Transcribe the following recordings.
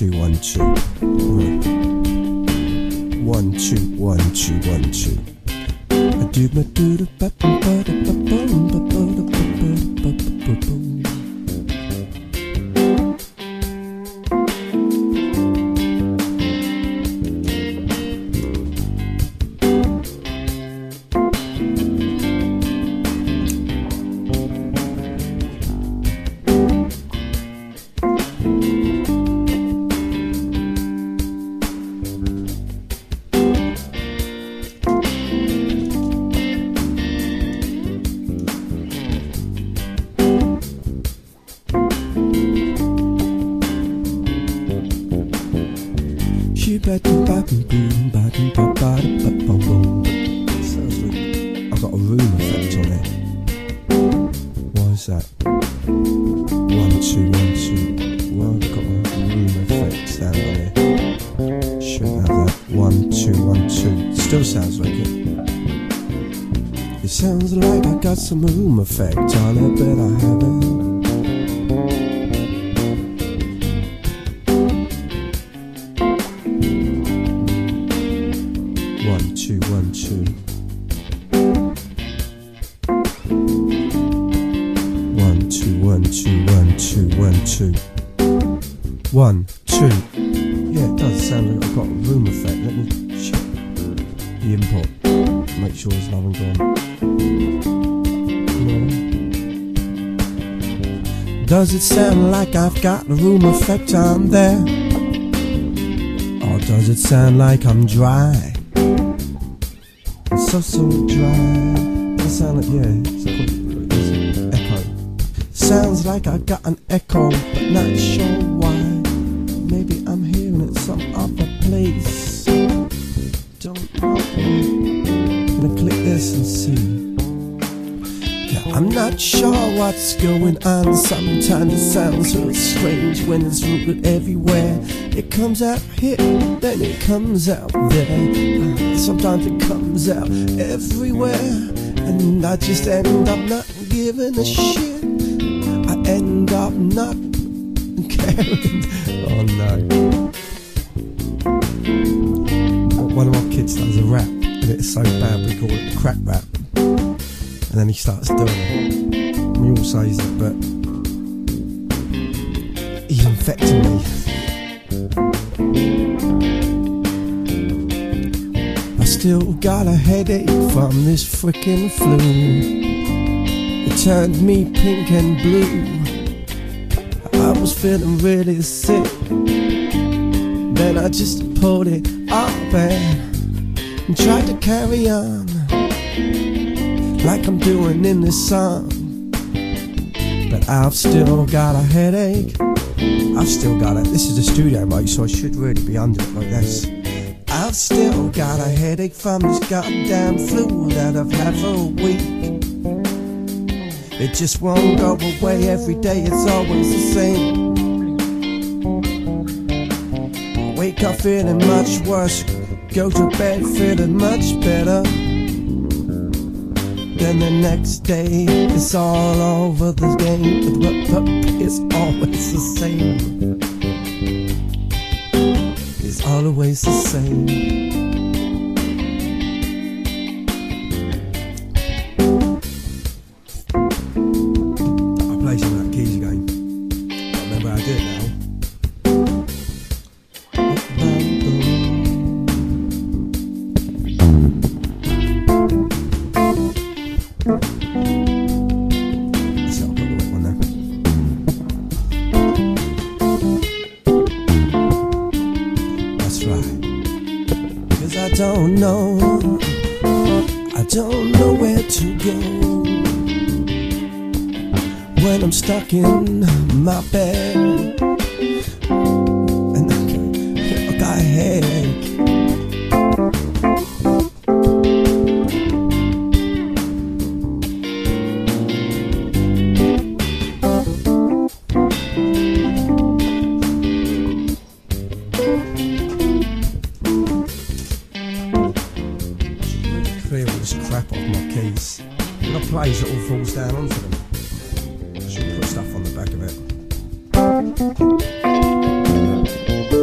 2 1 2. 1 2 1 2 1 2. I do my do the ba ba ba da ba ba ba ba da ba ba ba ba. Sounds like I've got a room effect on it. Why is that? 1 2 1 2. Well, I've got a room effect sound on it. Shouldn't have that. 1 2 1 2. Still sounds like it. It sounds like I got some room effect on it, but I haven't. 1 2 1 2. 1 2 1 2 1 2 1 2. 1 2. Yeah, it does sound like I've got a room effect. Let me check the input. Make sure there's nothing gone. No. Does it sound like I've got a room effect on there? Or does it sound like I'm dry? So dry. Does it sound like, yeah, it's an echo. Sounds like I got an echo, but not sure why. Maybe I'm hearing it some other place. Don't know. Gonna click this and see. Yeah, I'm not sure what's going on. Sometimes it sounds so strange when it's rooted everywhere. It comes out here, then it comes out there. Sometimes it comes out everywhere, and I just end up not giving a shit. I end up not caring. Oh no. One of my kids does a rap, and it's so bad we call it crap rap. And then he starts doing it. We all say it, but he's infecting me. I still got a headache from this frickin' flu. It turned me pink and blue. I was feeling really sick. Then I just pulled it up and tried to carry on like I'm doing in this song. But I've still got a headache. I've still got it. This is a studio mic, so I should really be under it like this. I've still got a headache from this goddamn flu that I've had for a week. It just won't go away. Every day it's always the same. I wake up feeling much worse, go to bed feeling much better. Then the next day it's all over the game. It's always the same. It's always the same. I'll play some of that keys again. I remember how I did it now. I don't know where to go when I'm stuck in my bed and I got a headache. Clear all this crap off my keys. When I plays, it all falls down onto them. I should put stuff on the back of it.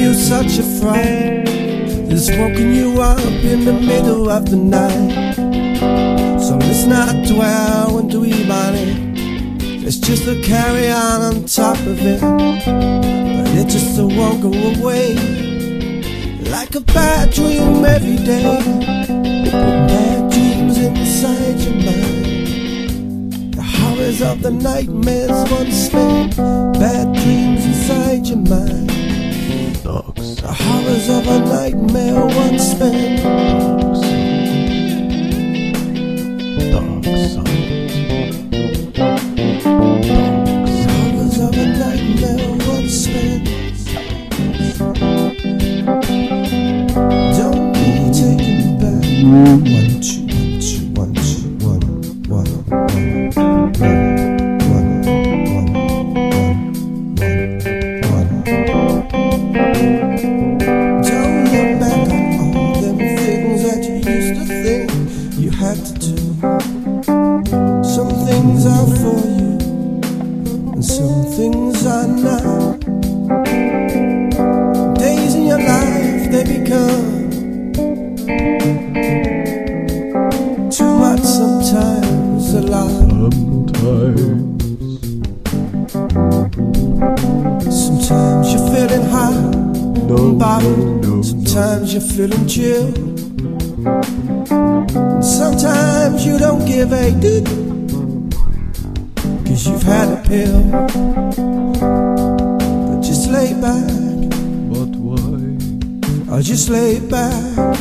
you such a fright, it's woken you up in the middle of the night. So let's not dwell and dweeb on it, it's just a carry on top of it. But it just won't go away, like a bad dream every day. Bad dreams inside your mind, the horrors of the nightmares once spent. Bad dreams inside your mind, the horrors of a nightmare once spent. Horrors of a nightmare once spent. Don't be taken back. 1, 2, 1, 2, 1, 2, 1, 1, 1, 1. Don't look back on all them things that you used to think you had to do. Some things are for you, and some things are not. Days in your life, they become too much sometimes, a lot. Sometimes you're feeling hot and bothered, sometimes you're feeling chill, and sometimes you don't give a doot, 'cause you've had a pill. But just lay back, But why? or just lay back,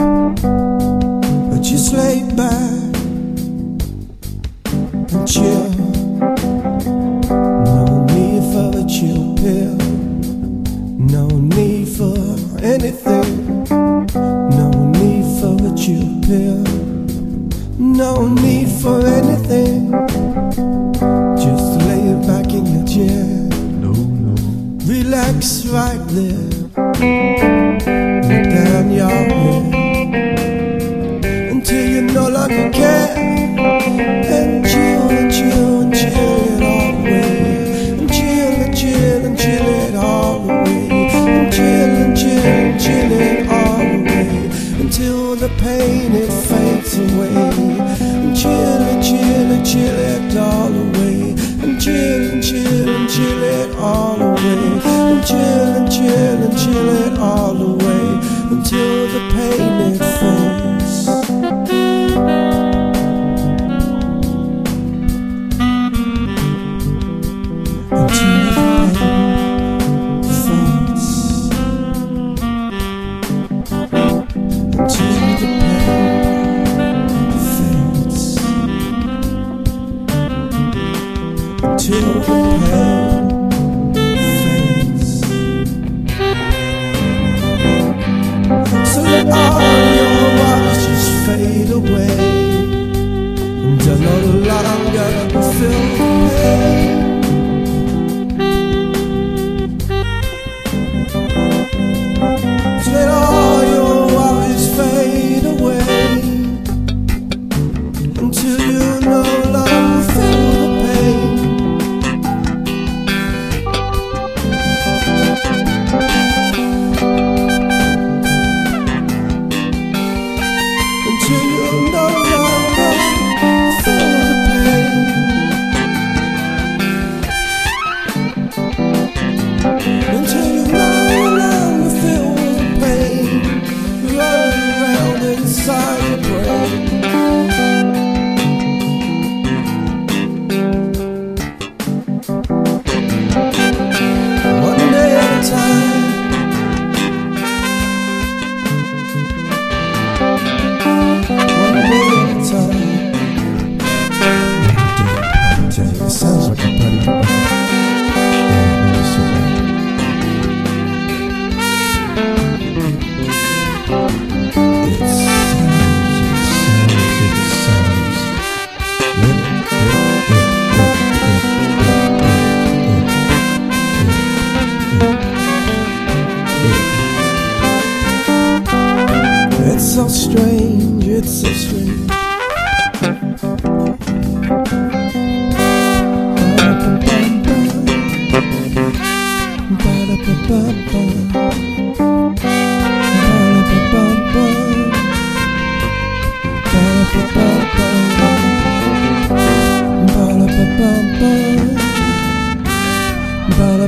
or just lay back and chill. No need for a chill pill, no need for anything, no need for a chill pill, no need for anything. Just lay back in your chair, No, no. relax right there, look down your head until you no longer care, and chill and chill and chill it all away, and chill and chill and chill it all away, and chill and chill and chill it all away, until the pain it fades away, and chill and chill and chill it all away, and chill and chill and chill it all away, and chill and chill and chill it all away, until the pain it fades. Until the pain fades. Until the pain fades. Until the pain fades. So let all your worries just fade away, and you'll no longer feel the pain. So let all your worries fade away, until you no longer feel the pain. Until you no longer feel the pain. Until you no longer feel the pain running around inside your brain. One day at a time. One day at a time. It sounds like a pretty good one. It's so strange, it's so strange. Ba-da-ba-ba-ba.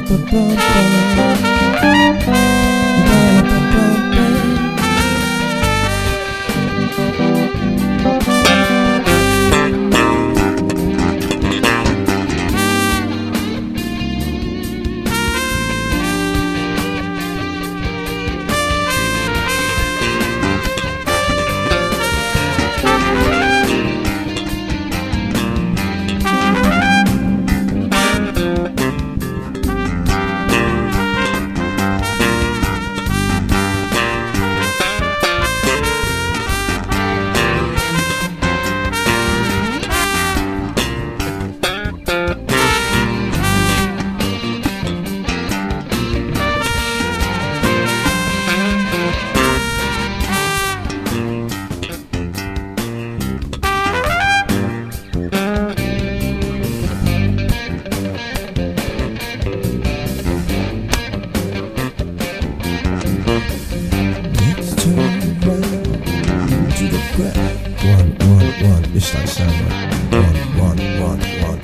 This don't sound right. One.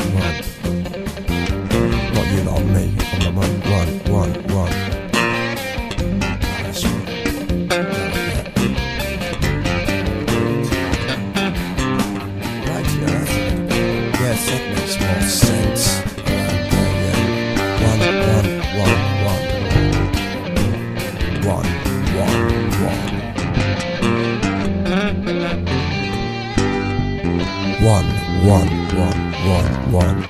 Not you, not me. I'm the one. That's right, yeah. Yes, that makes more sense. One.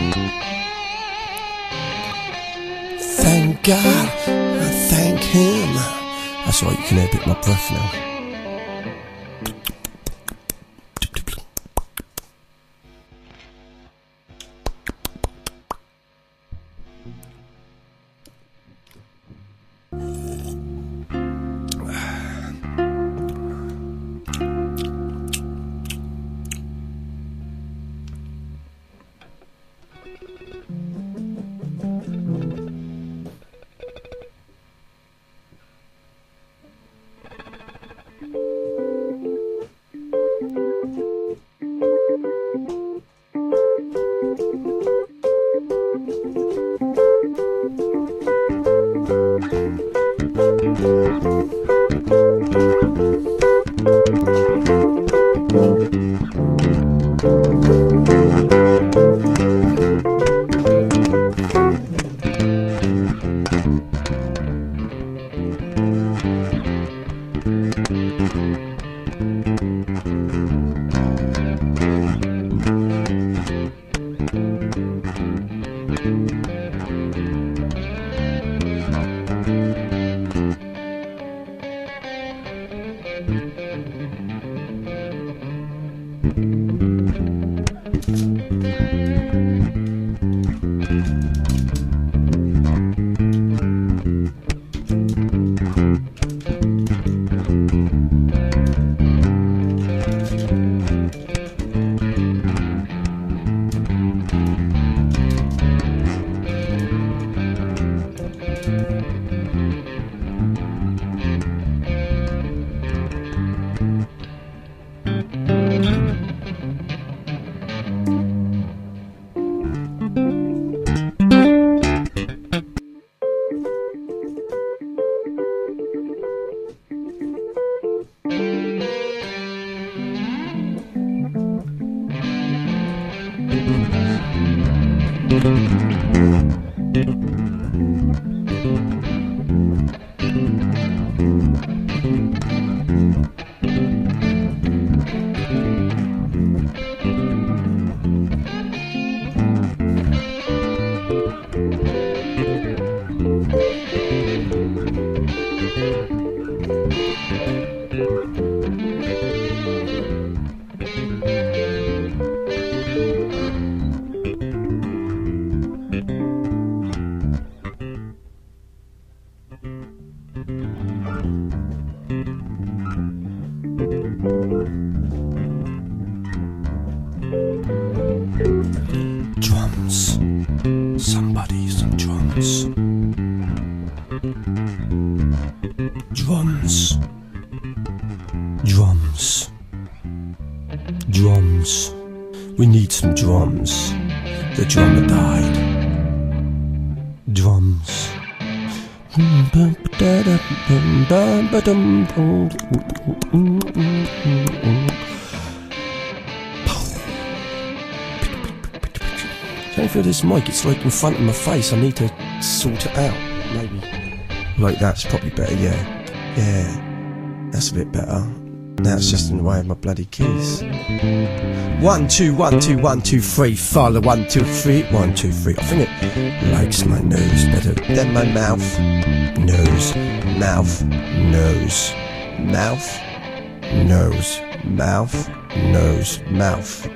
Thank God, I thank Him. That's right, you can hear a bit of my breath now. Drums. Somebody, some drums. Drums. Drums. Drums. We need some drums. The drummer died. Drums. Don't feel this mic, it's like in front of my face. I need to sort it out. Maybe like that's probably better, yeah. Yeah, that's a bit better. Now it's just in the way of my bloody keys. 1 2 1 2 1 2 3, follow 1 2 3 1 2 3. I think it likes my nose better than my mouth. Nose, mouth, nose, mouth, nose, mouth, nose, mouth.